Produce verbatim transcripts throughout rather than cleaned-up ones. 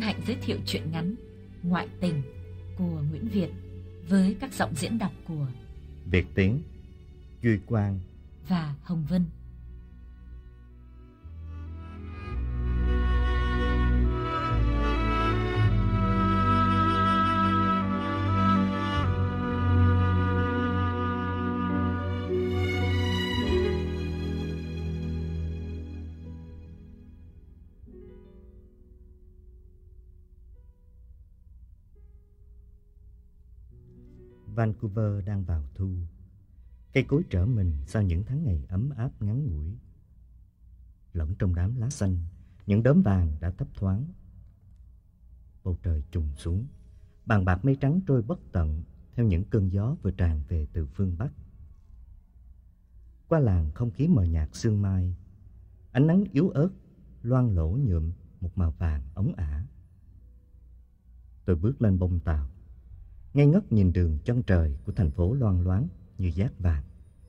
hân hạnh giới thiệu truyện ngắn Ngoại tình của Nguyễn Việt với các giọng diễn đọc của Việt Tiến, Duy Quang và Hồng Vân. Vancouver đang vào thu. Cây cối trở mình sau những tháng ngày ấm áp ngắn ngủi. Lẫn trong đám lá xanh, những đốm vàng đã thấp thoáng. Bầu trời trùng xuống, bàn bạc mây trắng trôi bất tận theo những cơn gió vừa tràn về từ phương Bắc. Qua làng không khí mờ nhạt sương mai, ánh nắng yếu ớt loang lổ nhuộm một màu vàng óng ả. Tôi bước lên bông tàu, ngây ngất nhìn đường chân trời của thành phố loang loáng như dát vàng.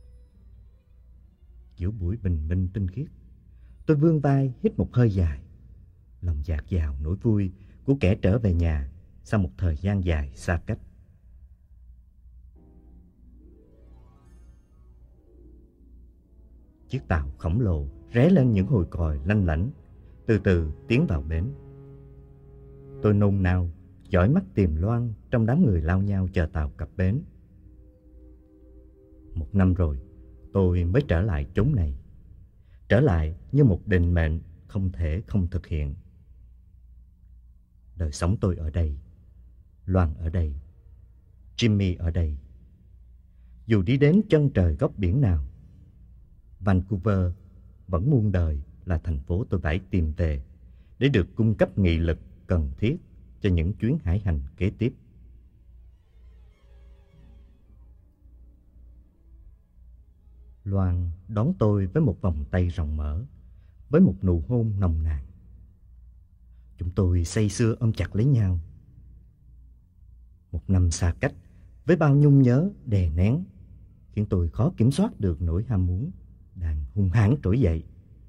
Giữa buổi bình minh tinh khiết, tôi vươn vai hít một hơi dài, lòng dạt dào nỗi vui của kẻ trở về nhà sau một thời gian dài xa cách. Chiếc tàu khổng lồ ré lên những hồi còi lanh lảnh, từ từ tiến vào bến. Tôi nôn nao dõi mắt tìm Loan trong đám người lao nhau chờ tàu cập bến. Một năm rồi, tôi mới trở lại chốn này. Trở lại như một định mệnh không thể không thực hiện. Đời sống tôi ở đây, Loan ở đây, Jimmy ở đây. Dù đi đến chân trời góc biển nào, Vancouver vẫn muôn đời là thành phố tôi phải tìm về để được cung cấp nghị lực cần thiết cho những chuyến hải hành kế tiếp. Loan đón tôi với một vòng tay rộng mở, với một nụ hôn nồng nàn. Chúng tôi say sưa ôm chặt lấy nhau. Một năm xa cách, với bao nhung nhớ đè nén, khiến tôi khó kiểm soát được nỗi ham muốn đang hung hãn trỗi dậy.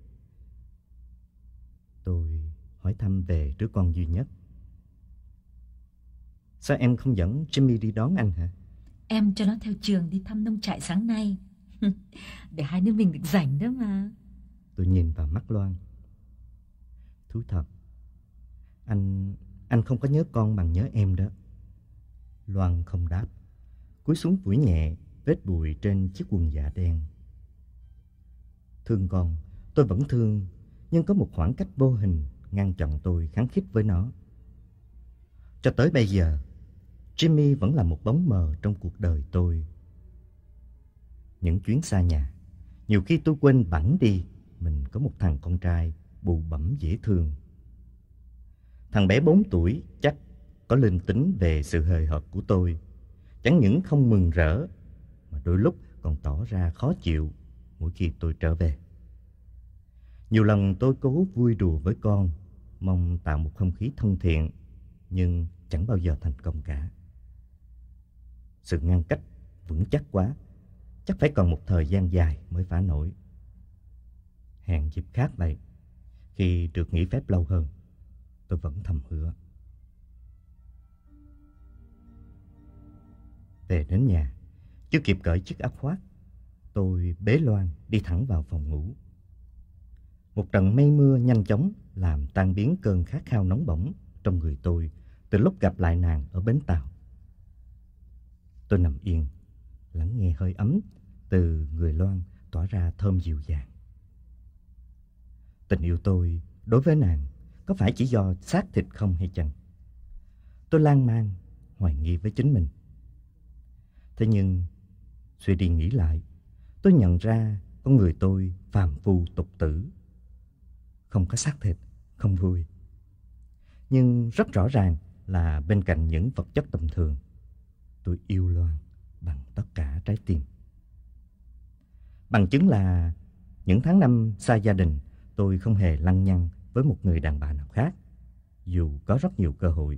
Tôi hỏi thăm về đứa con duy nhất. Sao em không dẫn Jimmy đi đón anh hả? Em cho nó theo trường đi thăm nông trại sáng nay. Để hai đứa mình được rảnh đó mà. Tôi nhìn vào mắt Loan. Thú thật, Anh Anh không có nhớ con bằng nhớ em đó. Loan không đáp, cúi xuống phủi nhẹ vết bụi trên chiếc quần dạ đen. Thương con, tôi vẫn thương, nhưng có một khoảng cách vô hình ngăn chặn tôi khăng khít với nó. Cho tới bây giờ, Jimmy vẫn là một bóng mờ trong cuộc đời tôi. Những chuyến xa nhà, nhiều khi tôi quên bẵng đi mình có một thằng con trai bụ bẫm dễ thương. Thằng bé bốn tuổi chắc có linh tính về sự hời hợt của tôi. Chẳng những không mừng rỡ, mà đôi lúc còn tỏ ra khó chịu mỗi khi tôi trở về. Nhiều lần tôi cố vui đùa với con, mong tạo một không khí thân thiện, nhưng chẳng bao giờ thành công cả. Sự ngăn cách vững chắc quá, chắc phải còn một thời gian dài mới phá nổi. Hẹn dịp khác vậy, khi được nghỉ phép lâu hơn, tôi vẫn thầm hứa. Về đến nhà, chưa kịp cởi chiếc áo khoác, tôi bế Loan đi thẳng vào phòng ngủ. Một trận mây mưa nhanh chóng làm tan biến cơn khát khao nóng bỏng trong người tôi từ lúc gặp lại nàng ở bến tàu. Tôi nằm yên, lắng nghe hơi ấm từ người Loan tỏa ra thơm dịu dàng. Tình yêu tôi đối với nàng có phải chỉ do xác thịt không hay chăng? Tôi lan man, hoài nghi với chính mình. Thế nhưng, suy đi nghĩ lại, tôi nhận ra con người tôi phàm phu tục tử. Không có xác thịt, không vui. Nhưng rất rõ ràng là bên cạnh những vật chất tầm thường, tôi yêu Loan bằng tất cả trái tim. Bằng chứng là những tháng năm xa gia đình, tôi không hề lăng nhăng với một người đàn bà nào khác, dù có rất nhiều cơ hội.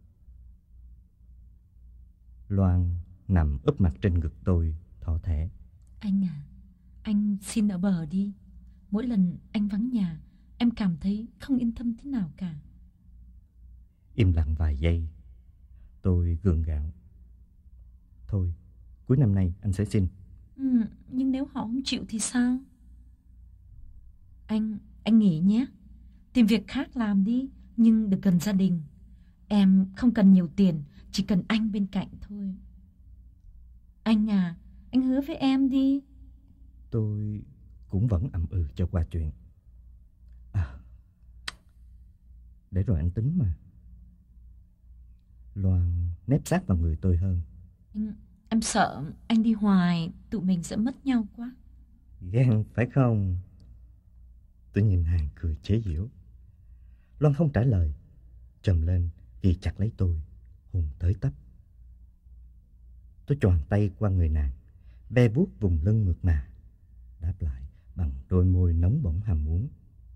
Loan nằm úp mặt trên ngực tôi, thỏ thẻ. Anh à, anh xin ở bờ đi. Mỗi lần anh vắng nhà, em cảm thấy không yên tâm thế nào cả. Im lặng vài giây, tôi gượng gạo. Thôi, cuối năm nay anh sẽ xin. Ừ, nhưng nếu họ không chịu thì sao? Anh, anh nghỉ nhé. Tìm việc khác làm đi, nhưng được gần gia đình. Em không cần nhiều tiền, chỉ cần anh bên cạnh thôi. Anh à, anh hứa với em đi. Tôi cũng vẫn ậm ừ cho qua chuyện. À, để rồi anh tính mà. Loan nép sát vào người tôi hơn. Anh, em sợ anh đi hoài, tụi mình sẽ mất nhau quá. Ghen phải không? Tôi nhìn hàng cười chế giễu. Loan không trả lời, trầm lên ghi chặt lấy tôi, hôn tới tấp. Tôi choàng tay qua người nàng, ve vuốt vùng lưng mượt mà, đáp lại bằng đôi môi nóng bỏng ham muốn.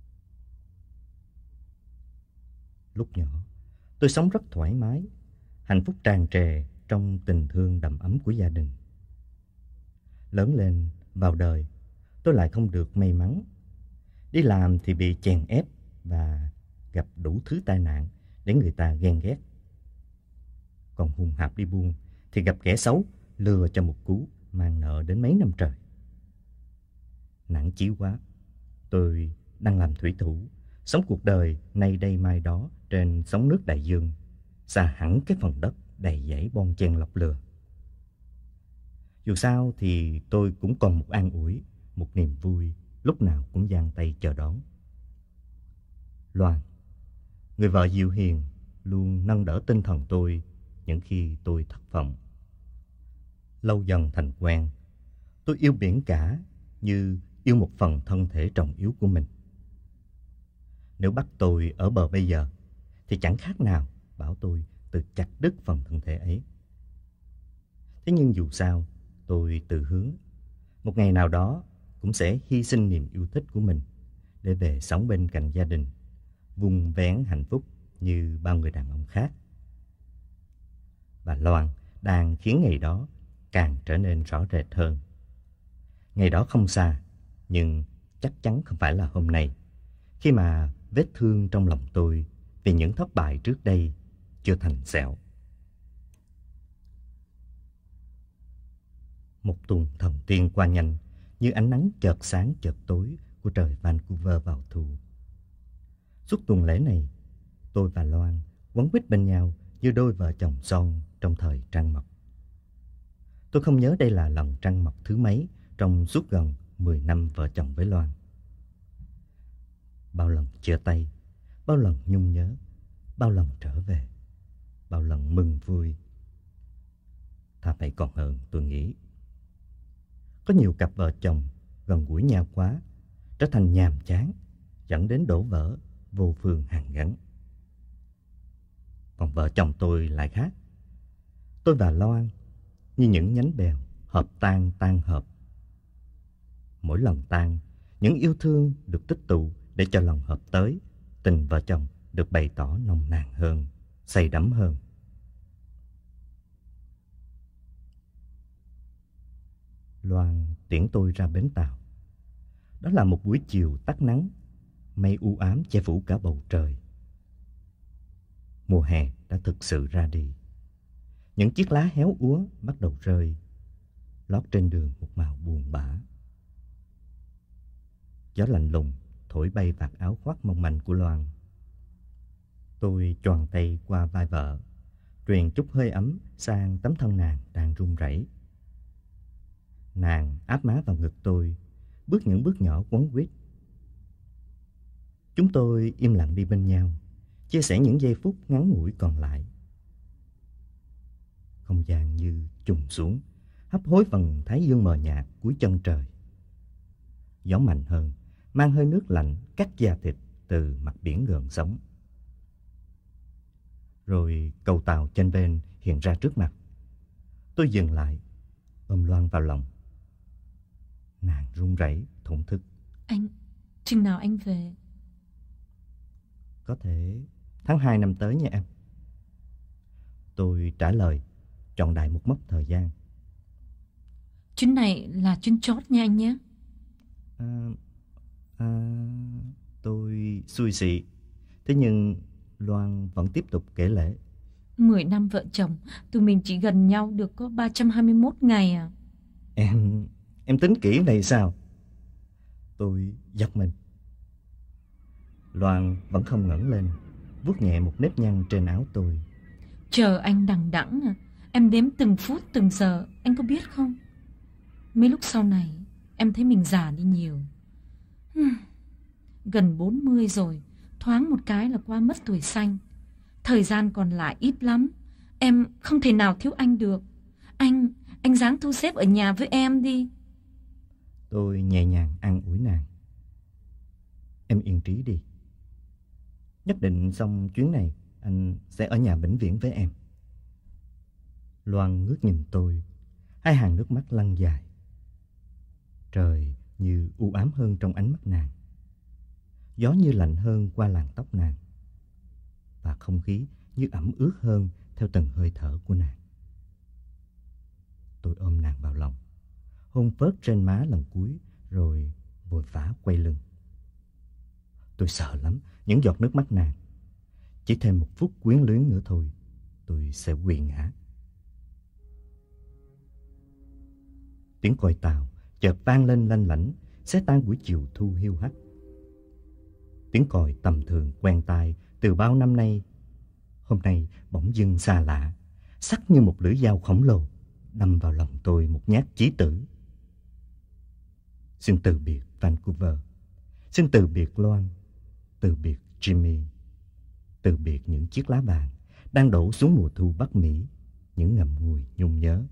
Lúc nhỏ, tôi sống rất thoải mái, hạnh phúc tràn trề trong tình thương đầm ấm của gia đình. Lớn lên, vào đời, tôi lại không được may mắn. Đi làm thì bị chèn ép và gặp đủ thứ tai nạn để người ta ghen ghét. Còn hùng hạp đi buôn thì gặp kẻ xấu lừa cho một cú, mang nợ đến mấy năm trời. Nản chí quá, tôi đang làm thủy thủ, sống cuộc đời nay đây mai đó trên sóng nước đại dương, xa hẳn cái phần đất đầy dãy bon chen lọc lừa. Dù sao thì tôi cũng còn một an ủi, một niềm vui lúc nào cũng giang tay chờ đón. Loan, người vợ dịu hiền, luôn nâng đỡ tinh thần tôi những khi tôi thất vọng. Lâu dần thành quen, tôi yêu biển cả như yêu một phần thân thể trọng yếu của mình. Nếu bắt tôi ở bờ bây giờ thì chẳng khác nào bảo tôi từ chặt đứt phần thân thể ấy. Thế nhưng dù sao, tôi tự hứa một ngày nào đó cũng sẽ hy sinh niềm yêu thích của mình để về sống bên cạnh gia đình, vun vén hạnh phúc như bao người đàn ông khác. Và Loan đang khiến ngày đó càng trở nên rõ rệt hơn. Ngày đó không xa, nhưng chắc chắn không phải là hôm nay, khi mà vết thương trong lòng tôi vì những thất bại trước đây chưa thành sẹo. Một tuần thần tiên qua nhanh như ánh nắng chợt sáng chợt tối của trời Vancouver vào thu. Suốt tuần lễ này, tôi và Loan quấn quýt bên nhau như đôi vợ chồng son trong thời trăng mật. Tôi không nhớ đây là lần trăng mật thứ mấy trong suốt gần mười năm vợ chồng với Loan. Bao lần chia tay, bao lần nhung nhớ, bao lần trở về, bao lần mừng vui. Thà vậy còn hơn, tôi nghĩ. Có nhiều cặp vợ chồng gần gũi nhau quá, trở thành nhàm chán, dẫn đến đổ vỡ, vô phương hàn gắn. Còn vợ chồng tôi lại khác. Tôi và Loan như những nhánh bèo, hợp tan tan hợp. Mỗi lần tan, những yêu thương được tích tụ để cho lần hợp tới, tình vợ chồng được bày tỏ nồng nàn hơn, say đắm hơn. Loan tiễn tôi ra bến tàu. Đó là một buổi chiều tắt nắng, mây u ám che phủ cả bầu trời. Mùa hè đã thực sự ra đi. Những chiếc lá héo úa bắt đầu rơi, lót trên đường một màu buồn bã. Gió lạnh lùng thổi bay vạt áo khoác mong manh của Loan. Tôi choàng tay qua vai vợ, truyền chút hơi ấm sang tấm thân nàng đang run rẩy. Nàng áp má vào ngực tôi, bước những bước nhỏ quấn quýt. Chúng tôi im lặng đi bên nhau, chia sẻ những giây phút ngắn ngủi còn lại. Không gian như trùng xuống, hấp hối phần thái dương mờ nhạt cuối chân trời. Gió mạnh hơn, mang hơi nước lạnh cắt da thịt từ mặt biển gần sóng. Rồi cầu tàu trên bên hiện ra trước mặt. Tôi dừng lại, ôm Loan vào lòng. Nàng run rẩy thổn thức. Anh, chừng nào anh về? Có thể tháng hai năm tới nha em. Tôi trả lời, chọn đại một mốc thời gian. Chuyến này là chuyến chót nha anh nhé. À, à, tôi xui xị. Thế nhưng Loan vẫn tiếp tục kể lể. Mười năm vợ chồng, tụi mình chỉ gần nhau được có ba trăm hai mươi mốt ngày à. Em, em tính kỹ này sao? Tôi giật mình. Loan vẫn không ngẩng lên, vuốt nhẹ một nếp nhăn trên áo tôi. Chờ anh đằng đẵng à. Em đếm từng phút từng giờ, anh có biết không? Mấy lúc sau này em thấy mình già đi nhiều. Gần bốn mươi rồi, thoáng một cái là qua mất tuổi xanh. Thời gian còn lại ít lắm. Em không thể nào thiếu anh được. Anh, anh ráng thu xếp ở nhà với em đi. Tôi nhẹ nhàng an ủi nàng. Em yên trí đi. Nhất định xong chuyến này anh sẽ ở nhà vĩnh viễn với em. Loan ngước nhìn tôi, hai hàng nước mắt lăn dài. Trời như u ám hơn trong ánh mắt nàng, gió như lạnh hơn qua làn tóc nàng, và không khí như ẩm ướt hơn theo từng hơi thở của nàng. Tôi ôm nàng vào lòng, hôn phớt trên má lần cuối, rồi vội vã quay lưng. Tôi sợ lắm những giọt nước mắt nàng. Chỉ thêm một phút quyến luyến nữa thôi, tôi sẽ quỵ ngã. Tiếng còi tàu chợt vang lên lanh lảnh, xé tan buổi chiều thu hiu hắt. Tiếng còi tầm thường quen tai từ bao năm nay, hôm nay bỗng dưng xa lạ, sắc như một lưỡi dao khổng lồ đâm vào lòng tôi một nhát chí tử. Xin từ biệt Vancouver, xin từ biệt Loan, từ biệt Jimmy, từ biệt những chiếc lá vàng đang đổ xuống mùa thu Bắc Mỹ, những ngậm ngùi nhung nhớ.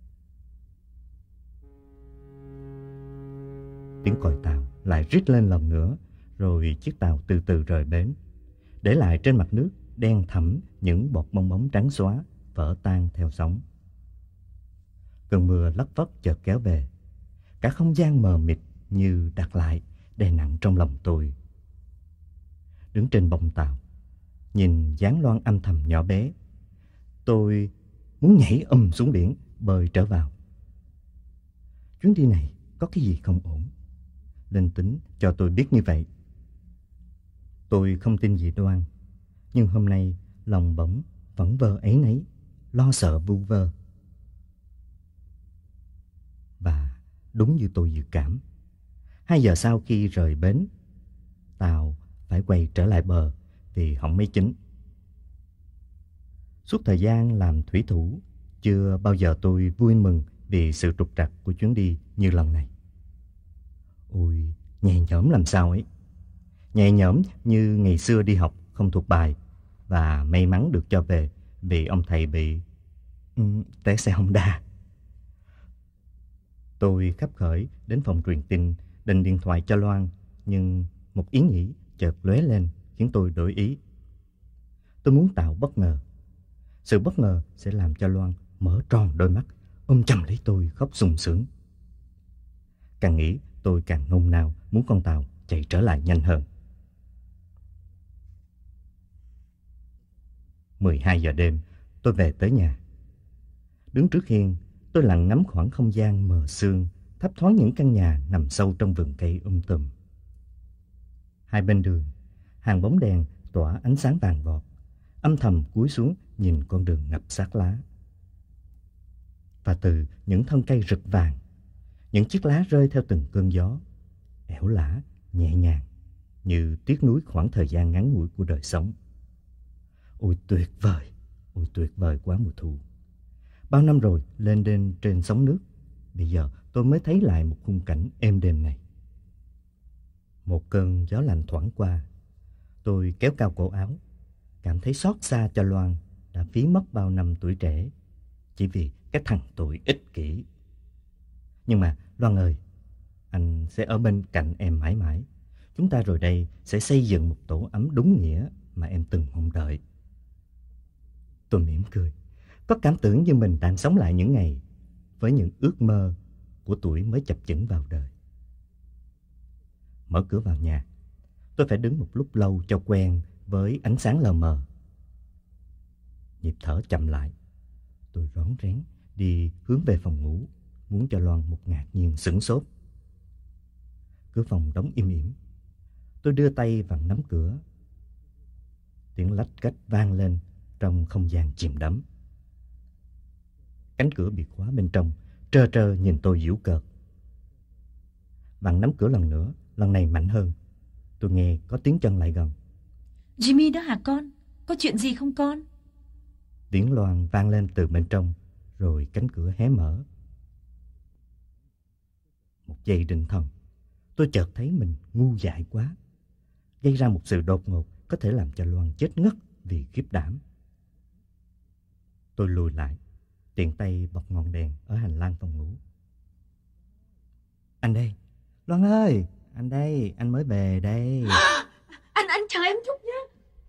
Tiếng còi tàu lại rít lên lần nữa, rồi chiếc tàu từ từ rời bến, để lại trên mặt nước đen thẫm những bọt bong bóng trắng xóa vỡ tan theo sóng. Cơn mưa lất phất chợt kéo về, cả không gian mờ mịt như đặt lại đè nặng trong lòng tôi. Đứng trên bông tàu, nhìn dáng Loan âm thầm nhỏ bé, tôi muốn nhảy ầm xuống biển bơi trở vào. Chuyến đi này có cái gì không ổn, linh tính cho tôi biết như vậy. Tôi không tin gì Loan, nhưng hôm nay lòng bỗng vẫn vơ áy náy, lo sợ vu vơ. Và đúng như tôi dự cảm, hai giờ sau khi rời bến, tàu phải quay trở lại bờ vì hỏng máy chính. Suốt thời gian làm thủy thủ, chưa bao giờ tôi vui mừng vì sự trục trặc của chuyến đi như lần này. Ôi, nhẹ nhõm làm sao ấy. Nhẹ nhõm như ngày xưa đi học không thuộc bài và may mắn được cho về vì ông thầy bị um, té xe Honda. Tôi khấp khởi đến phòng truyền tin định điện thoại cho Loan, nhưng một ý nghĩ chợt lóe lên khiến tôi đổi ý. Tôi muốn tạo bất ngờ. Sự bất ngờ sẽ làm cho Loan mở tròn đôi mắt, ôm chầm lấy tôi khóc sung sướng. Càng nghĩ tôi càng nôn nao muốn con tàu chạy trở lại nhanh hơn. mười hai giờ đêm, tôi về tới nhà. Đứng trước hiên, tôi lặng ngắm khoảng không gian mờ sương, thấp thoáng những căn nhà nằm sâu trong vườn cây um tùm. Hai bên đường, hàng bóng đèn tỏa ánh sáng vàng vọt, âm thầm cúi xuống nhìn con đường ngập xác lá. Và từ những thân cây rực vàng, những chiếc lá rơi theo từng cơn gió, ẻo lả, nhẹ nhàng, như tiếc nuối khoảng thời gian ngắn ngủi của đời sống. Ôi tuyệt vời, ôi tuyệt vời quá mùa thu. Bao năm rồi lên đên trên sóng nước, bây giờ tôi mới thấy lại một khung cảnh êm đềm này. Một cơn gió lạnh thoảng qua, tôi kéo cao cổ áo, cảm thấy xót xa cho Loan đã phí mất bao năm tuổi trẻ chỉ vì cái thằng tuổi ích kỷ. Nhưng mà Loan ơi, anh sẽ ở bên cạnh em mãi mãi. Chúng ta rồi đây sẽ xây dựng một tổ ấm đúng nghĩa mà em từng mong đợi. Tôi mỉm cười, có cảm tưởng như mình đang sống lại những ngày với những ước mơ của tuổi mới chập chững vào đời. Mở cửa vào nhà, tôi phải đứng một lúc lâu cho quen với ánh sáng lờ mờ. Nhịp thở chậm lại, tôi rón rén đi hướng về phòng ngủ, muốn cho Loan một ngạc nhiên sửng sốt. Cửa phòng đóng im ỉm. Tôi đưa tay vặn nắm cửa. Tiếng lách cách vang lên trong không gian chìm đắm. Cánh cửa bị khóa bên trong, trơ trơ nhìn tôi giễu cợt. Vặn nắm cửa lần nữa, lần này mạnh hơn. Tôi nghe có tiếng chân lại gần. Jimmy đó hả con? Có chuyện gì không con? Tiếng loan vang lên từ bên trong, rồi cánh cửa hé mở. Một giây định thần, tôi chợt thấy mình ngu dại quá, gây ra một sự đột ngột có thể làm cho Loan chết ngất vì khiếp đảm. Tôi lùi lại, tiện tay bật ngọn đèn ở hành lang phòng ngủ. Anh đây, Loan ơi, anh đây, anh mới về đây. Anh, anh chờ em chút nhé.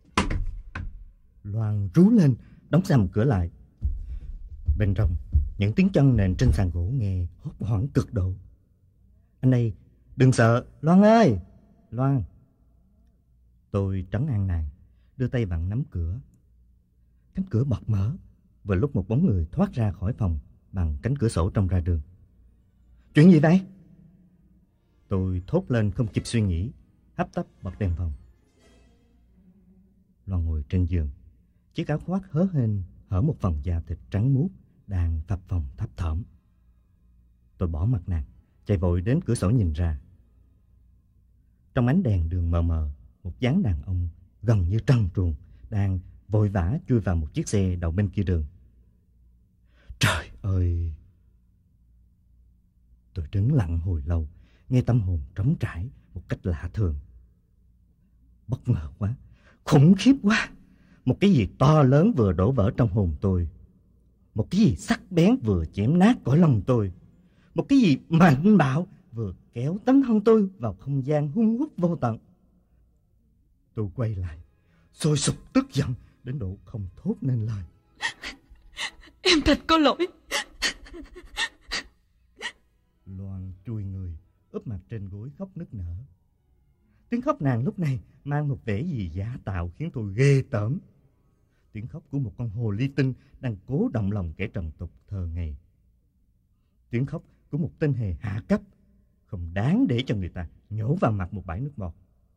Loan rú lên, đóng sầm cửa lại. Bên trong, những tiếng chân nền trên sàn gỗ nghe hốt hoảng cực độ. Anh đây, đừng sợ, Loan ơi, Loan. Tôi trấn an nàng, đưa tay vặn nắm cửa. Cánh cửa bật mở, vừa lúc một bóng người thoát ra khỏi phòng bằng cánh cửa sổ trông ra đường. Chuyện gì vậy? Tôi thốt lên không kịp suy nghĩ, hấp tấp bật đèn phòng. Loan ngồi trên giường, chiếc áo khoác hớ hênh hở một phần da thịt trắng muốt đang phập phồng thấp thỏm. Tôi bỏ mặt nàng, chạy vội đến cửa sổ nhìn ra. Trong ánh đèn đường mờ mờ, một dáng đàn ông gần như trần truồng đang vội vã chui vào một chiếc xe đậu bên kia đường. Trời ơi! Tôi đứng lặng hồi lâu, nghe tâm hồn trống trải một cách lạ thường. Bất ngờ quá, khủng khiếp quá. Một cái gì to lớn vừa đổ vỡ trong hồn tôi. Một cái gì sắc bén vừa chém nát cõi lòng tôi. Một cái gì mạnh bạo vừa kéo tấm thân tôi vào không gian hun hút vô tận. Tôi quay lại, sôi sục tức giận đến độ không thốt nên lời. Em thật có lỗi. Loan chui người, úp mặt trên gối khóc nức nở. Tiếng khóc nàng lúc này mang một vẻ gì giả tạo khiến tôi ghê tởm. Tiếng khóc của một con hồ ly tinh đang cố động lòng kẻ trần tục thờ ngày. Tiếng khóc của một tên hề hạ cấp, không đáng để cho người ta nhổ vào mặt một bãi nước bọt.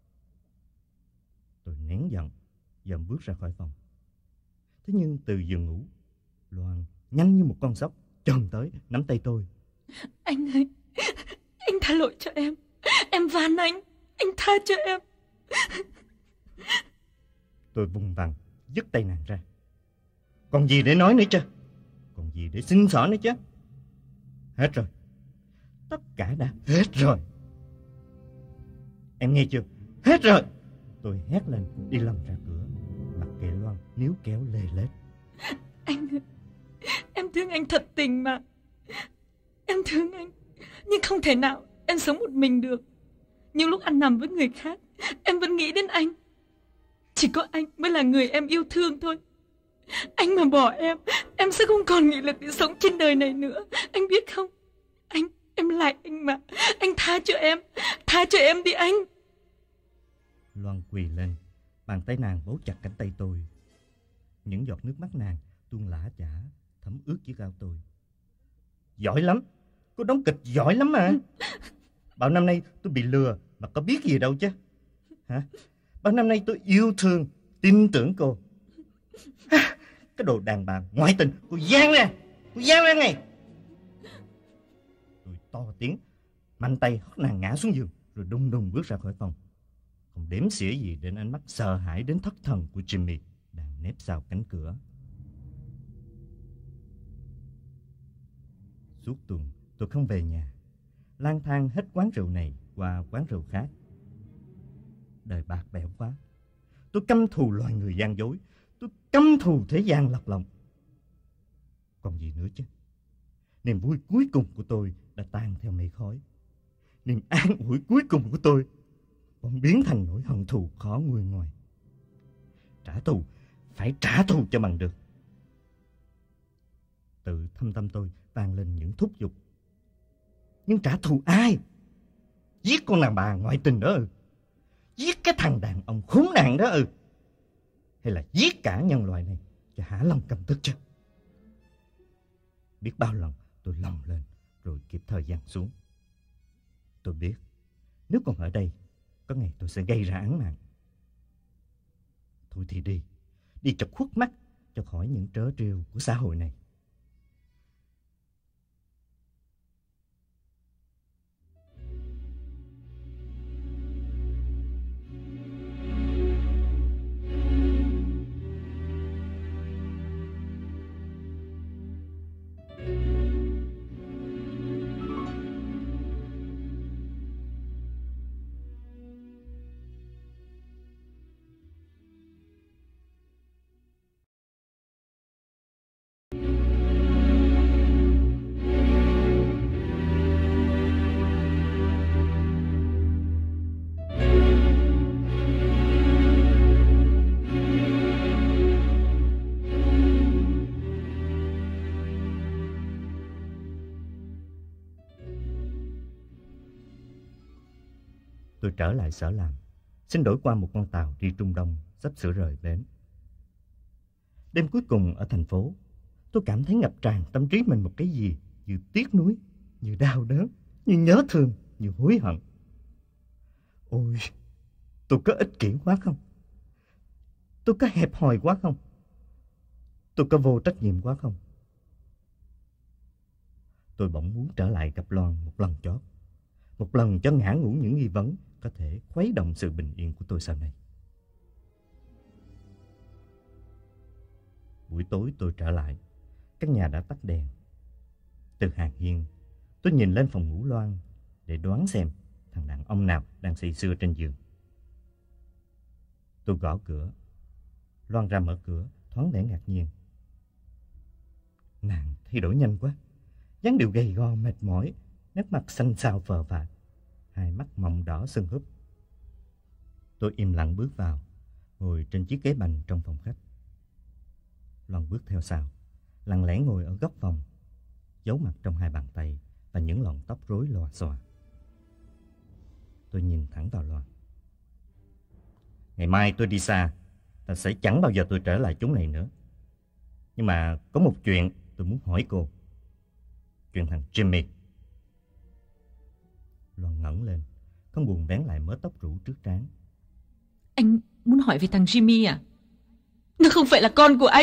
Tôi nén giận, dậm bước ra khỏi phòng. Thế nhưng từ giường ngủ, Loan nhanh như một con sóc chồm tới nắm tay tôi. Anh ơi, anh tha lỗi cho em. Em van anh, anh tha cho em. Tôi vùng vằng dứt tay nàng ra. Còn gì để nói nữa chứ? Còn gì để xin xỏ nữa chứ? Hết rồi. Tất cả đã hết rồi. Em nghe chưa? Hết rồi. Tôi hét lên đi lầm ra cửa, mặc kệ Loan níu kéo lê lết. Anh ơi, em thương anh thật tình mà. Em thương anh, nhưng không thể nào em sống một mình được. Những lúc ăn nằm với người khác, em vẫn nghĩ đến anh. Chỉ có anh mới là người em yêu thương thôi. Anh mà bỏ em, em sẽ không còn nghị lực để sống trên đời này nữa. Anh biết không? Anh, em lại anh mà. Anh tha cho em, tha cho em đi anh. Loan quỳ lên, bàn tay nàng bấu chặt cánh tay tôi. Những giọt nước mắt nàng tuôn lã chả, thấm ướt chiếc áo tôi. Giỏi lắm, cô đóng kịch giỏi lắm mà. Bao năm nay tôi bị lừa mà có biết gì đâu chứ. Hả? Bao năm nay tôi yêu thương, tin tưởng cô. Cái đồ đàn bà ngoại tình, cô gian ra, cô gian ra ngay. Tôi to tiếng, mạnh tay hất nàng ngã xuống giường, rồi đùng đùng bước ra khỏi phòng. Không đếm xỉa gì đến ánh mắt sợ hãi đến thất thần của Jimmy đang nép sau cánh cửa. Suốt tuần tôi không về nhà, lang thang hết quán rượu này qua quán rượu khác. Đời bạc bẽo quá. Tôi căm thù loài người gian dối. Tôi căm thù thế gian lật lọng. Còn gì nữa chứ? Niềm vui cuối cùng của tôi đã tan theo mây khói. Niềm an ủi cuối cùng của tôi bỗng biến thành nỗi hận thù khó nguôi ngoai. Trả thù, phải trả thù cho bằng được. Tự thâm tâm tôi vang lên những thúc giục. Nhưng trả thù ai? Giết con nàng bà ngoại tình đó ư? Giết cái thằng đàn ông khốn nạn đó ư? Hay là giết cả nhân loại này cho hả lòng căm tức chứ? Biết bao lần tôi lồng lên rồi kịp thời giáng xuống. Tôi biết nếu còn ở đây, có ngày tôi sẽ gây ra án mạng. Thôi thì đi, đi cho khuất mắt, cho khỏi những trớ trêu của xã hội này. Tôi trở lại sở làm, xin đổi qua một con tàu đi Trung Đông sắp sửa rời bến. Đêm cuối cùng ở thành phố, tôi cảm thấy ngập tràn tâm trí mình một cái gì như tiếc nuối, như đau đớn, như nhớ thương, như hối hận. Ôi, tôi có ích kỷ quá không? Tôi có hẹp hòi quá không? Tôi có vô trách nhiệm quá không? Tôi bỗng muốn trở lại gặp Loan một lần chót, một lần cho ngã ngũ những nghi vấn có thể khuấy động sự bình yên của tôi sau này. Buổi tối tôi trở lại, các nhà đã tắt đèn. Từ hàng hiên, tôi nhìn lên phòng ngủ Loan để đoán xem thằng đàn ông nào đang say sưa trên giường. Tôi gõ cửa. Loan ra mở cửa, thoáng vẻ ngạc nhiên. Nàng thay đổi nhanh quá, dáng điệu gầy gò mệt mỏi, nét mặt xanh xao phờ phạc, hai mắt mọng đỏ sưng húp. Tôi im lặng bước vào, ngồi trên chiếc ghế bành trong phòng khách. Loan bước theo sau, lặng lẽ ngồi ở góc phòng, giấu mặt trong hai bàn tay và những lọn tóc rối lòa xòa. Tôi nhìn thẳng vào Loan. Ngày mai tôi đi xa, ta sẽ chẳng bao giờ tôi trở lại chốn này nữa. Nhưng mà có một chuyện tôi muốn hỏi cô. Chuyện thằng Jimmy. Loan ngẩng lên, không buồn vén lại mớ tóc rủ trước trán. Anh muốn hỏi về thằng Jimmy à? Nó không phải là con của anh.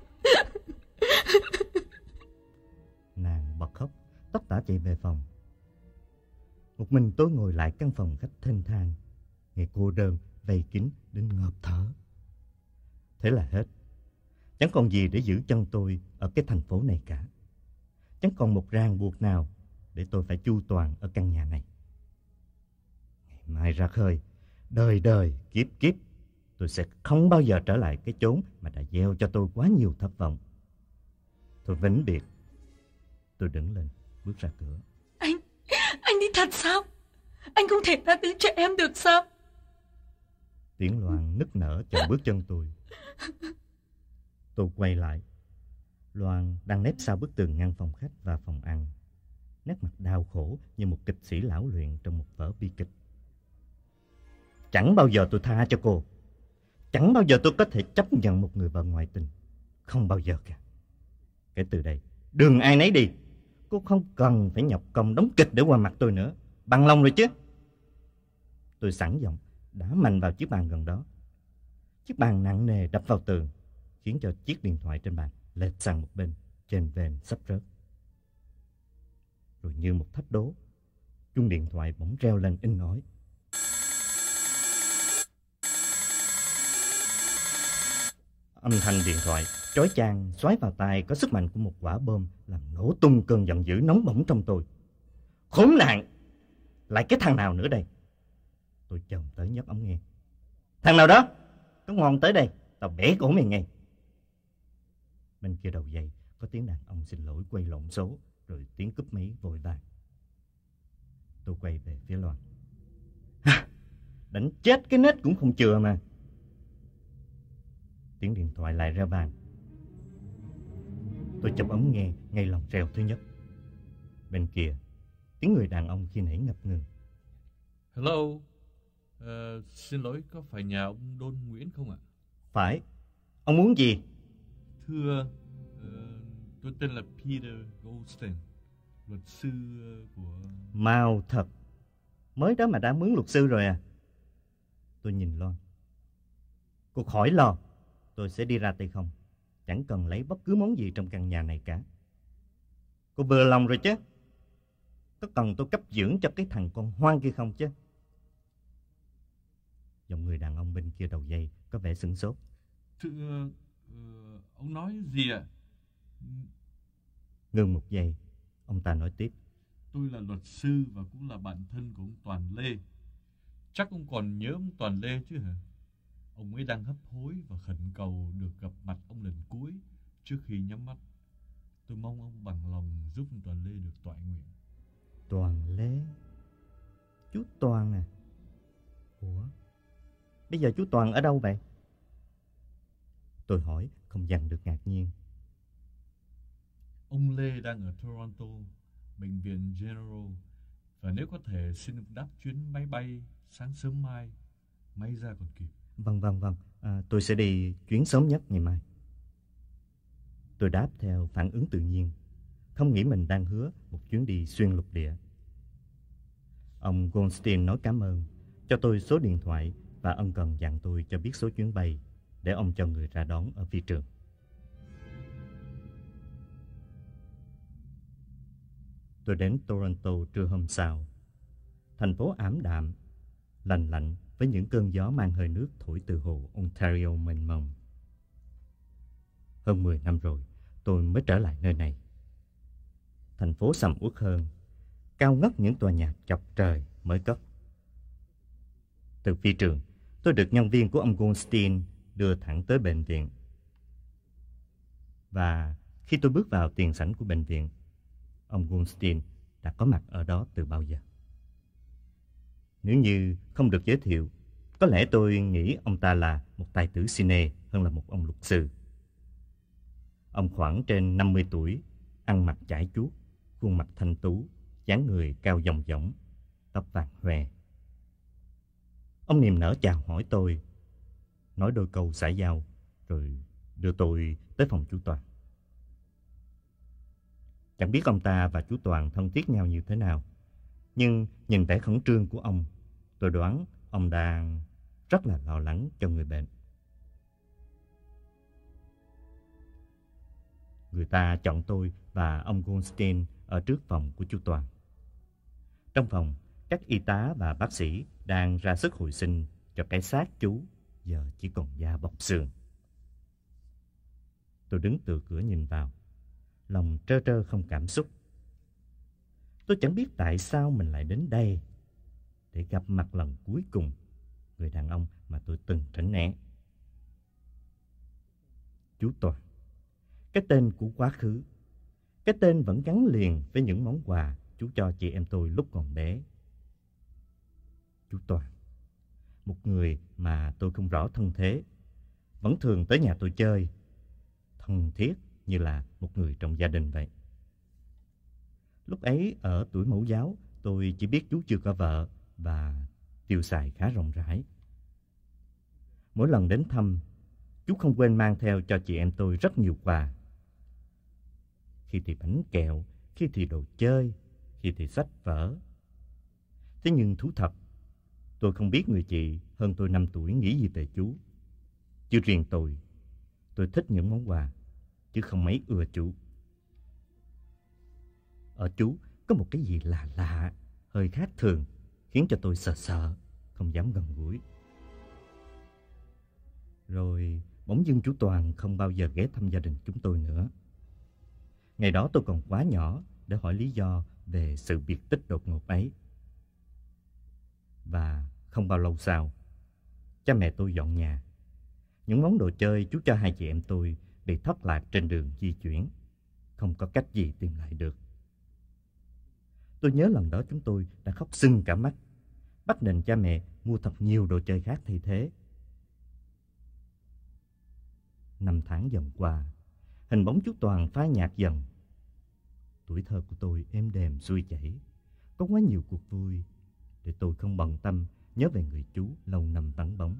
Nàng bật khóc, tóc tả chạy về phòng. Một mình tôi ngồi lại căn phòng khách thênh thang, nghe cô đơn vây kín đến ngợp thở. Thế là hết. Chẳng còn gì để giữ chân tôi ở cái thành phố này cả. Chẳng còn một ràng buộc nào để tôi phải chu toàn ở căn nhà này. Ngày mai ra khơi, đời đời kiếp kiếp, tôi sẽ không bao giờ trở lại cái chốn mà đã gieo cho tôi quá nhiều thất vọng. Tôi vĩnh biệt. Tôi đứng lên, bước ra cửa. Anh, anh đi thật sao? Anh không thể tha thứ cho em được sao? Tiếng Loan nức nở chặn bước chân tôi. Tôi quay lại. Loan đang nép sau bức tường ngăn phòng khách và phòng ăn, nét mặt đau khổ như một kịch sĩ lão luyện trong một vở bi kịch. Chẳng bao giờ tôi tha cho cô. Chẳng bao giờ tôi có thể chấp nhận một người vợ ngoại tình. Không bao giờ cả. Kể từ đây, đường ai nấy đi. Cô không cần phải nhọc công đóng kịch để qua mặt tôi nữa. Bằng lòng rồi chứ? Tôi sẵn giọng đá mạnh vào chiếc bàn gần đó. Chiếc bàn nặng nề đập vào tường, khiến cho chiếc điện thoại trên bàn lệch sang một bên, trên ven sắp rớt. Rồi như một thách đố, chuông điện thoại bỗng reo lên inh ỏi. Âm thanh điện thoại chói chang xoáy vào tai có sức mạnh của một quả bom, làm nổ tung cơn giận dữ nóng bỏng trong tôi. Khốn nạn! Lại cái thằng nào nữa đây? Tôi chồm tới nhấc ống nghe. Thằng nào đó? Có ngon tới đây, tao bẻ cổ mày ngay. Bên kia đầu dây có tiếng đàn ông xin lỗi quay lộn số, rồi tiếng cúp máy vội vàng. Tôi quay về phía Loan. Ha! Đánh chết cái nết cũng không chừa mà. Tiếng điện thoại lại reo vang. Tôi chụp ống nghe ngay lòng reo thứ nhất. Bên kia, tiếng người đàn ông khi nãy ngập ngừng. Hello, uh, xin lỗi, có phải nhà ông Đôn Nguyễn không ạ? Phải. Ông muốn gì? Thưa, uh, tôi tên là Peter Goldstein, luật sư của... Mau thật. Mới đó mà đã mướn luật sư rồi à? Tôi nhìn Loan. Cô khỏi lo, tôi sẽ đi ra tay không. Chẳng cần lấy bất cứ món gì trong căn nhà này cả. Cô vừa lòng rồi chứ? Có cần tôi cấp dưỡng cho cái thằng con hoang kia không chứ? Giọng người đàn ông bên kia đầu dây có vẻ sửng sốt. Thưa, uh, ông nói gì ạ? Ngừng một giây, ông ta nói tiếp. Tôi là luật sư và cũng là bạn thân của ông Toàn Lê. Chắc ông còn nhớ ông Toàn Lê chứ hả? Ông ấy đang hấp hối và khẩn cầu được gặp mặt ông lần cuối trước khi nhắm mắt. Tôi mong ông bằng lòng giúp ông Toàn Lê được toại nguyện. Toàn Lê? Chú Toàn à? Ủa? Bây giờ chú Toàn ở đâu vậy? Tôi hỏi không dằn được ngạc nhiên. Ông Lê đang ở Toronto, bệnh viện General. Và nếu có thể xin được đáp chuyến máy bay sáng sớm mai, may ra còn kịp. Vâng, vâng, vâng. À, tôi sẽ đi chuyến sớm nhất ngày mai. Tôi đáp theo phản ứng tự nhiên, không nghĩ mình đang hứa một chuyến đi xuyên lục địa. Ông Goldstein nói cảm ơn, cho tôi số điện thoại và ân cần dặn tôi cho biết số chuyến bay để ông cho người ra đón ở phi trường. Tôi đến Toronto trưa hôm sau. Thành phố ảm đạm, lành lạnh với những cơn gió mang hơi nước thổi từ hồ Ontario mênh mông. Hơn mười năm rồi, tôi mới trở lại nơi này. Thành phố sầm uất hơn, cao ngất những tòa nhà chọc trời mới cất. Từ phi trường, tôi được nhân viên của ông Goldstein đưa thẳng tới bệnh viện. Và khi tôi bước vào tiền sảnh của bệnh viện, ông Goldstein đã có mặt ở đó từ bao giờ. Nếu như không được giới thiệu, có lẽ tôi nghĩ ông ta là một tài tử cine hơn là một ông luật sư. Ông khoảng trên năm mươi tuổi, ăn mặc chải chuốt, khuôn mặt thanh tú, dáng người cao dòng dỏng, tóc vàng hoe. Ông niềm nở chào hỏi tôi, nói đôi câu xã giao, rồi đưa tôi tới phòng chú Toàn. Chẳng biết ông ta và chú Toàn thân thiết nhau như thế nào, nhưng nhìn vẻ khẩn trương của ông, tôi đoán ông đang rất là lo lắng cho người bệnh. Người ta chọn tôi và ông Goldstein ở trước phòng của chú Toàn. Trong phòng, các y tá và bác sĩ đang ra sức hồi sinh cho cái xác chú giờ chỉ còn da bọc xương. Tôi đứng từ cửa nhìn vào, lòng trơ trơ không cảm xúc. Tôi chẳng biết tại sao mình lại đến đây để gặp mặt lần cuối cùng người đàn ông mà tôi từng tránh né. Chú Toàn, cái tên của quá khứ, cái tên vẫn gắn liền với những món quà chú cho chị em tôi lúc còn bé. Chú Toàn, một người mà tôi không rõ thân thế, vẫn thường tới nhà tôi chơi, thân thiết như là một người trong gia đình vậy. Lúc ấy ở tuổi mẫu giáo, tôi chỉ biết chú chưa có vợ và tiêu xài khá rộng rãi. Mỗi lần đến thăm, chú không quên mang theo cho chị em tôi rất nhiều quà. Khi thì bánh kẹo, khi thì đồ chơi, khi thì sách vở. Thế nhưng thú thật, tôi không biết người chị hơn tôi năm tuổi nghĩ gì về chú. Chứ riêng tôi, tôi thích những món quà, chứ không mấy ưa chú. Ở chú có một cái gì lạ lạ, hơi khác thường, khiến cho tôi sợ sợ, không dám gần gũi. Rồi bỗng dưng chú Toàn không bao giờ ghé thăm gia đình chúng tôi nữa. Ngày đó tôi còn quá nhỏ để hỏi lý do về sự biệt tích đột ngột ấy. Và không bao lâu sau, cha mẹ tôi dọn nhà. Những món đồ chơi chú cho hai chị em tôi bị thất lạc trên đường di chuyển, không có cách gì tìm lại được. Tôi nhớ lần đó chúng tôi đã khóc sưng cả mắt, bắt định cha mẹ mua thật nhiều đồ chơi khác thay thế. Năm tháng dần qua, hình bóng chú Toàn phai nhạt dần. Tuổi thơ của tôi êm đềm xuôi chảy, có quá nhiều cuộc vui để tôi không bận tâm nhớ về người chú lâu năm vắng bóng.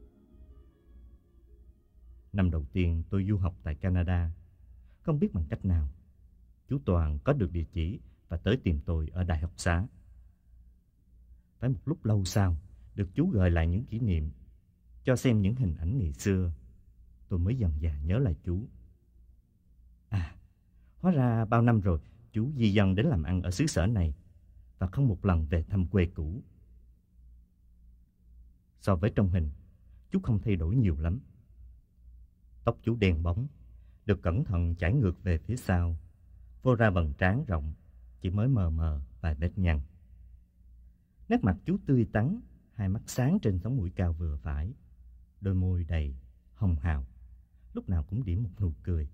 Năm đầu tiên tôi du học tại Canada, không biết bằng cách nào, chú Toàn có được địa chỉ và tới tìm tôi ở đại học xá. Phải một lúc lâu sau, được chú gợi lại những kỷ niệm, cho xem những hình ảnh ngày xưa, tôi mới dần dà nhớ lại chú. À, hóa ra bao năm rồi chú di dân đến làm ăn ở xứ sở này và không một lần về thăm quê cũ. So với trong hình, chú không thay đổi nhiều lắm. Tóc chú đen bóng, được cẩn thận chải ngược về phía sau, phô ra vầng trán rộng, chỉ mới mờ mờ vài vết nhăn. Nét mặt chú tươi tắn, hai mắt sáng trên sống mũi cao vừa phải, đôi môi đầy hồng hào, lúc nào cũng điểm một nụ cười.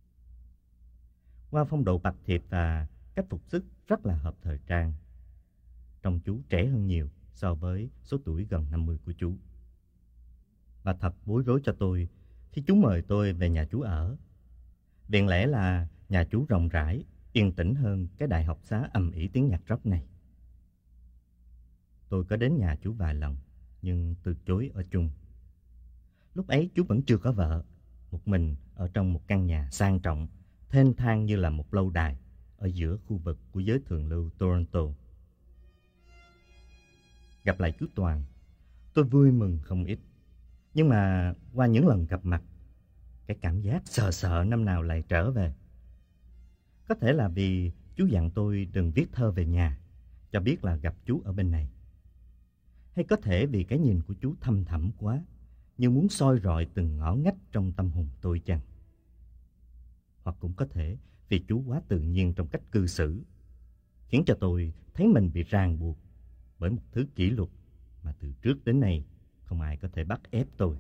Qua phong độ bạch thiệp và cách phục sức rất là hợp thời trang. Trông chú trẻ hơn nhiều so với số tuổi gần năm mươi của chú. Và thật bối rối cho tôi khi chú mời tôi về nhà chú ở. Viện lẽ là nhà chú rộng rãi, yên tĩnh hơn cái đại học xá ầm ĩ tiếng nhạc rock này. Tôi có đến nhà chú vài lần, nhưng từ chối ở chung. Lúc ấy chú vẫn chưa có vợ, một mình ở trong một căn nhà sang trọng, thênh thang như là một lâu đài ở giữa khu vực của giới thượng lưu Toronto. Gặp lại chú Toàn, tôi vui mừng không ít. Nhưng mà qua những lần gặp mặt, cái cảm giác sợ sợ năm nào lại trở về. Có thể là vì chú dặn tôi đừng viết thơ về nhà, cho biết là gặp chú ở bên này. Hay có thể vì cái nhìn của chú thâm thẳm quá, như muốn soi rọi từng ngõ ngách trong tâm hồn tôi chăng? Hoặc cũng có thể vì chú quá tự nhiên trong cách cư xử, khiến cho tôi thấy mình bị ràng buộc bởi một thứ kỷ luật mà từ trước đến nay không ai có thể bắt ép tôi.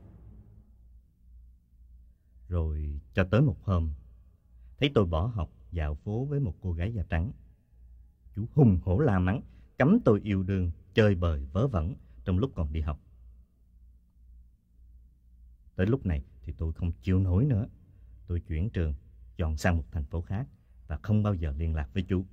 Rồi cho tới một hôm, thấy tôi bỏ học dạo phố với một cô gái da trắng. Chú hùng hổ la mắng, cấm tôi yêu đương, chơi bời vớ vẩn trong lúc còn đi học. Tới lúc này thì tôi không chịu nổi nữa. Tôi chuyển trường, dọn sang một thành phố khác và không bao giờ liên lạc với chú.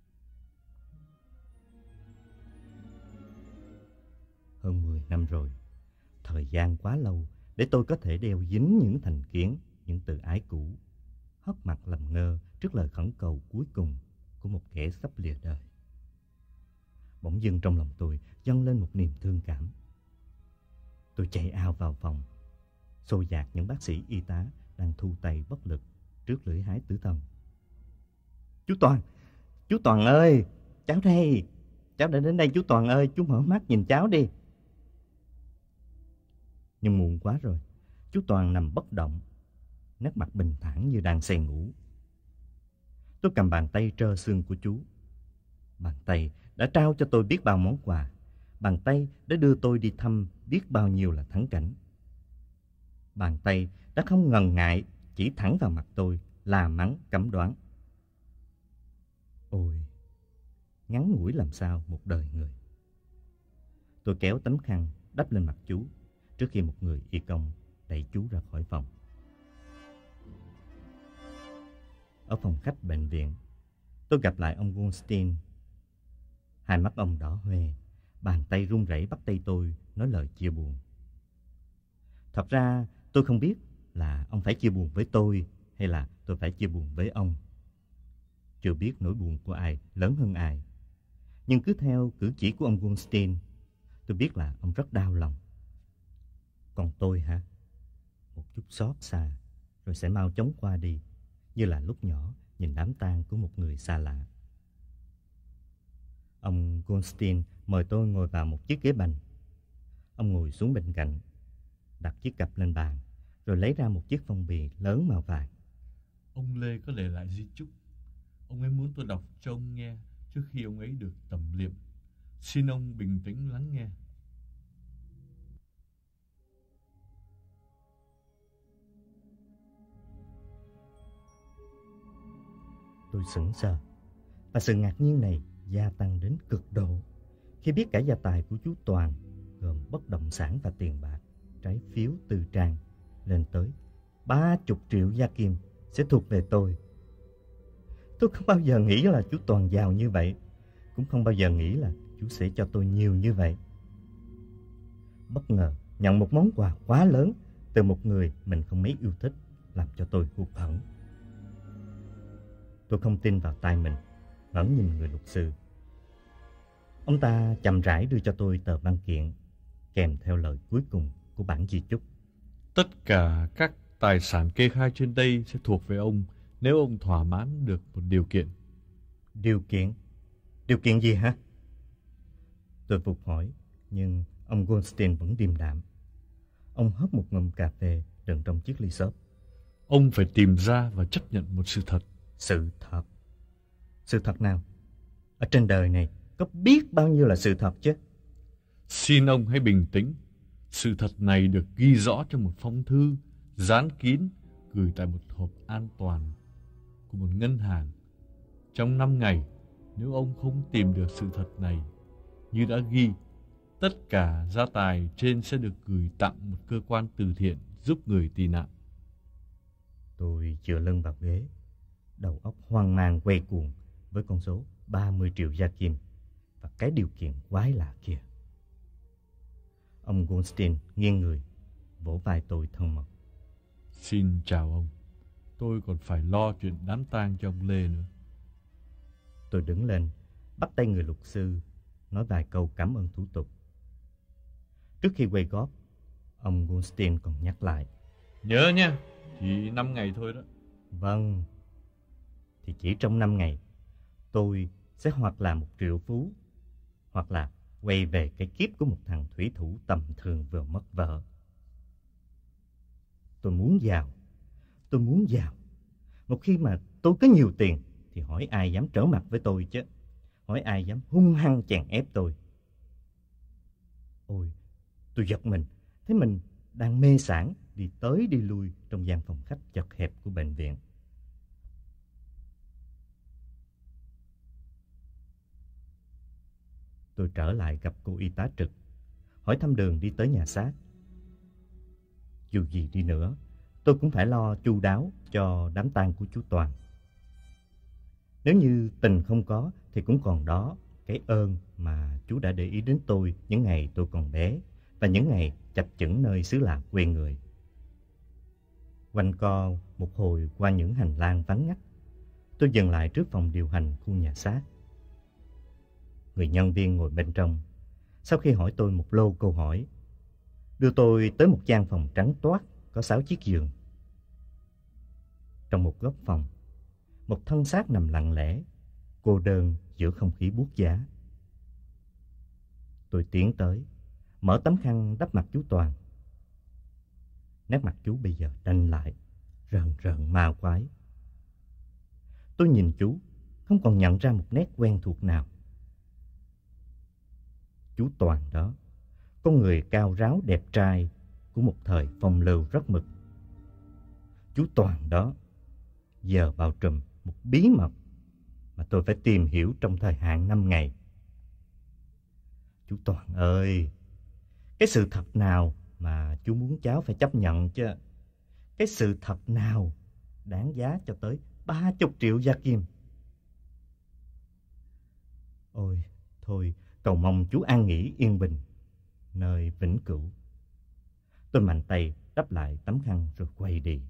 Hơn mười năm rồi, thời gian quá lâu để tôi có thể đeo dính những thành kiến, những từ ái cũ, hất mặt làm ngơ trước lời khẩn cầu cuối cùng của một kẻ sắp lìa đời. Bỗng dưng trong lòng tôi dâng lên một niềm thương cảm. Tôi chạy ào vào phòng, xô dạt những bác sĩ y tá đang thu tay bất lực trước lưỡi hái tử thần. Chú Toàn, chú Toàn ơi, cháu đây, cháu đã đến đây chú Toàn ơi, chú mở mắt nhìn cháu đi. Nhưng muộn quá rồi, chú Toàn nằm bất động, nét mặt bình thản như đang say ngủ. Tôi cầm bàn tay trơ xương của chú. Bàn tay đã trao cho tôi biết bao món quà. Bàn tay đã đưa tôi đi thăm biết bao nhiêu là thắng cảnh. Bàn tay đã không ngần ngại chỉ thẳng vào mặt tôi, la mắng cấm đoán. Ôi, ngắn ngủi làm sao một đời người. Tôi kéo tấm khăn đắp lên mặt chú trước khi một người y công đẩy chú ra khỏi phòng. Ở phòng khách bệnh viện, tôi gặp lại ông Goldstein. Hai mắt ông đỏ hoe, bàn tay run rẩy bắt tay tôi nói lời chia buồn. Thật ra tôi không biết là ông phải chia buồn với tôi hay là tôi phải chia buồn với ông. Chưa biết nỗi buồn của ai lớn hơn ai. Nhưng cứ theo cử chỉ của ông Goldstein, tôi biết là ông rất đau lòng. Còn tôi hả? Một chút xót xa, rồi sẽ mau chóng qua đi, như là lúc nhỏ nhìn đám tang của một người xa lạ. Ông Goldstein mời tôi ngồi vào một chiếc ghế bành. Ông ngồi xuống bên cạnh, đặt chiếc cặp lên bàn, rồi lấy ra một chiếc phong bì lớn màu vàng. Ông Lê có để lại di chúc. Ông ấy muốn tôi đọc cho ông nghe trước khi ông ấy được tẩm liệm. Xin ông bình tĩnh lắng nghe. Tôi sững sờ, và sự ngạc nhiên này gia tăng đến cực độ khi biết cả gia tài của chú Toàn, gồm bất động sản và tiền bạc, trái phiếu, tư trang, lên tới ba chục triệu gia kim sẽ thuộc về tôi. Tôi không bao giờ nghĩ là chú Toàn giàu như vậy, cũng không bao giờ nghĩ là chú sẽ cho tôi nhiều như vậy. Bất ngờ nhận một món quà quá lớn từ một người mình không mấy yêu thích làm cho tôi hụt hẫng. Tôi không tin vào tai mình, ngẩng nhìn người luật sư. Ông ta chậm rãi đưa cho tôi tờ văn kiện kèm theo lời cuối cùng của của bản di chúc. Tất cả các tài sản kê khai trên đây sẽ thuộc về ông nếu ông thỏa mãn được một điều kiện. Điều kiện? Điều kiện gì hả? Tôi phục hỏi, nhưng ông Goldstein vẫn điềm đạm. Ông hớp một ngụm cà phê đựng trong chiếc ly xốp. Ông phải tìm ra và chấp nhận một sự thật. Sự thật? Sự thật nào? Ở trên đời này có biết bao nhiêu là sự thật chứ? Xin ông hãy bình tĩnh. Sự thật này được ghi rõ trong một phong thư dán kín gửi tại một hộp an toàn của một ngân hàng. Trong năm ngày, nếu ông không tìm được sự thật này như đã ghi, tất cả gia tài trên sẽ được gửi tặng một cơ quan từ thiện giúp người tị nạn. Tôi dựa lưng vào ghế, đầu óc hoang mang quay cuồng với con số ba mươi triệu gia kim và cái điều kiện quái lạ kia. Ông Goldstein nghiêng người, vỗ vai tôi thân mật. Xin chào ông. Tôi còn phải lo chuyện đám tang cho ông Lê nữa. Tôi đứng lên, bắt tay người luật sư, nói vài câu cảm ơn thủ tục. Trước khi quay gót, ông Goldstein còn nhắc lại. Nhớ nha, chỉ năm ngày thôi đó. Vâng, thì chỉ trong năm ngày, tôi sẽ hoặc là một triệu phú, hoặc là quay về cái kiếp của một thằng thủy thủ tầm thường vừa mất vợ. Tôi muốn giàu, tôi muốn giàu. Một khi mà tôi có nhiều tiền, thì hỏi ai dám trở mặt với tôi chứ? Hỏi ai dám hung hăng chèn ép tôi? Ôi, tôi giật mình, thấy mình đang mê sảng đi tới đi lui trong gian phòng khách chật hẹp của bệnh viện. Tôi trở lại gặp cô y tá trực, hỏi thăm đường đi tới nhà xác. Dù gì đi nữa, tôi cũng phải lo chu đáo cho đám tang của chú Toàn. Nếu như tình không có thì cũng còn đó cái ơn mà chú đã để ý đến tôi những ngày tôi còn bé và những ngày chập chững nơi xứ lạ quê người. Quanh co một hồi qua những hành lang vắng ngắt, tôi dừng lại trước phòng điều hành khu nhà xác. Người nhân viên ngồi bên trong, sau khi hỏi tôi một lô câu hỏi, đưa tôi tới một gian phòng trắng toát có sáu chiếc giường. Trong một góc phòng, một thân xác nằm lặng lẽ, cô đơn giữa không khí buốt giá. Tôi tiến tới, mở tấm khăn đắp mặt chú Toàn. Nét mặt chú bây giờ đanh lại, rờn rợn ma quái. Tôi nhìn chú, không còn nhận ra một nét quen thuộc nào. Chú Toàn đó, con người cao ráo đẹp trai của một thời phong lưu rất mực. Chú Toàn đó, giờ bao trùm một bí mật mà tôi phải tìm hiểu trong thời hạn năm ngày. Chú Toàn ơi, cái sự thật nào mà chú muốn cháu phải chấp nhận chứ? Cái sự thật nào đáng giá cho tới ba chục triệu gia kim? Ôi, thôi, cầu mong chú an nghỉ yên bình, nơi vĩnh cửu. Tôi mạnh tay đắp lại tấm khăn rồi quay đi.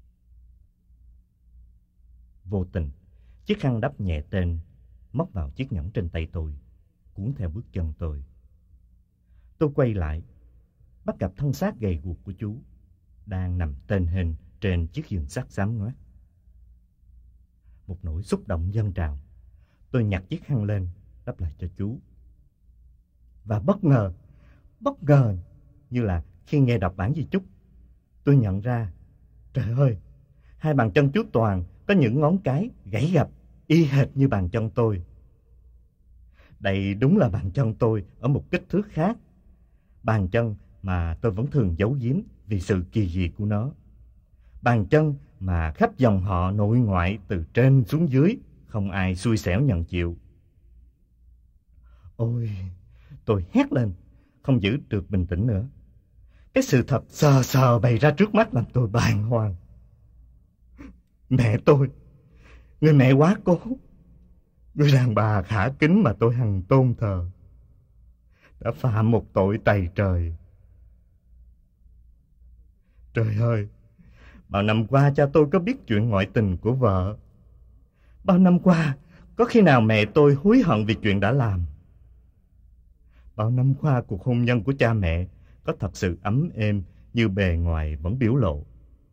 Vô tình, chiếc khăn đắp nhẹ tên móc vào chiếc nhẫn trên tay tôi, cuốn theo bước chân tôi. Tôi quay lại, bắt gặp thân xác gầy guộc của chú đang nằm tênh hênh trên chiếc giường sắt xám ngoét. Một nỗi xúc động dâng trào, tôi nhặt chiếc khăn lên đắp lại cho chú. Và bất ngờ, bất ngờ như là khi nghe đọc bản di chúc, tôi nhận ra, trời ơi, hai bàn chân chú Toàn có những ngón cái gãy gập y hệt như bàn chân tôi. Đây đúng là bàn chân tôi ở một kích thước khác. Bàn chân mà tôi vẫn thường giấu giếm vì sự kỳ dị của nó. Bàn chân mà khắp dòng họ nội ngoại từ trên xuống dưới không ai xui xẻo nhận chịu. Ôi, tôi hét lên, không giữ được bình tĩnh nữa. Cái sự thật sờ sờ bày ra trước mắt làm tôi bàng hoàng. Mẹ tôi, người mẹ quá cố, người đàn bà khả kính mà tôi hằng tôn thờ, đã phạm một tội tày trời. Trời ơi, bao năm qua cha tôi có biết chuyện ngoại tình của vợ. Bao năm qua, có khi nào mẹ tôi hối hận vì chuyện đã làm. Bao năm qua cuộc hôn nhân của cha mẹ có thật sự ấm êm như bề ngoài vẫn biểu lộ.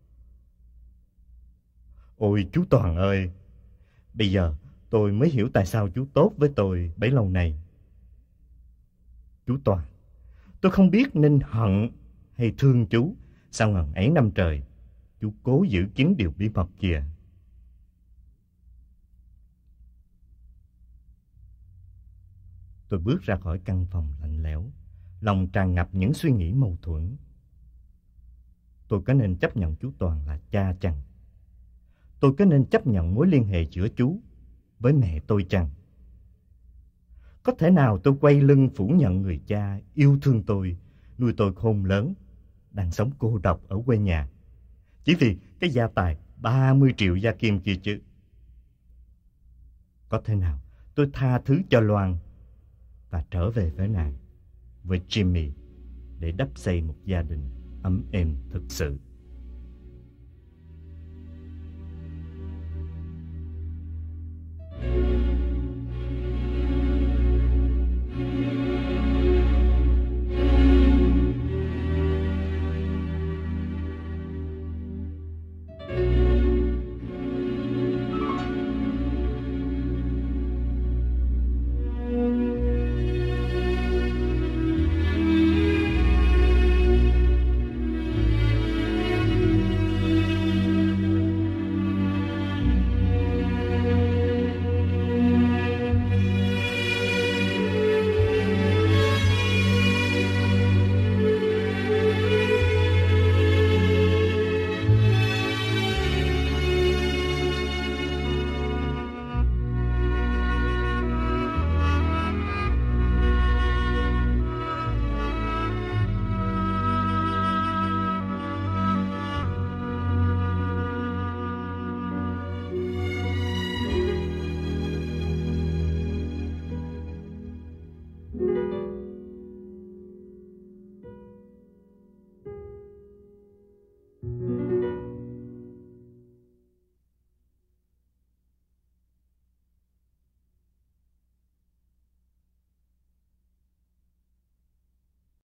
Ôi chú Toàn ơi, bây giờ tôi mới hiểu tại sao chú tốt với tôi bấy lâu nay. Chú Toàn, tôi không biết nên hận hay thương chú. Sau ngần ấy năm trời, chú cố giữ kín điều bí mật kìa. Tôi bước ra khỏi căn phòng lạnh lẽo, lòng tràn ngập những suy nghĩ mâu thuẫn. Tôi có nên chấp nhận chú Toàn là cha chăng? Tôi có nên chấp nhận mối liên hệ giữa chú với mẹ tôi chăng? Có thể nào tôi quay lưng phủ nhận người cha yêu thương tôi, nuôi tôi khôn lớn, đang sống cô độc ở quê nhà, chỉ vì cái gia tài ba mươi triệu gia kim kia chứ? Có thể nào tôi tha thứ cho Loan và trở về với nàng, với Jimmy, để đắp xây một gia đình ấm êm thực sự?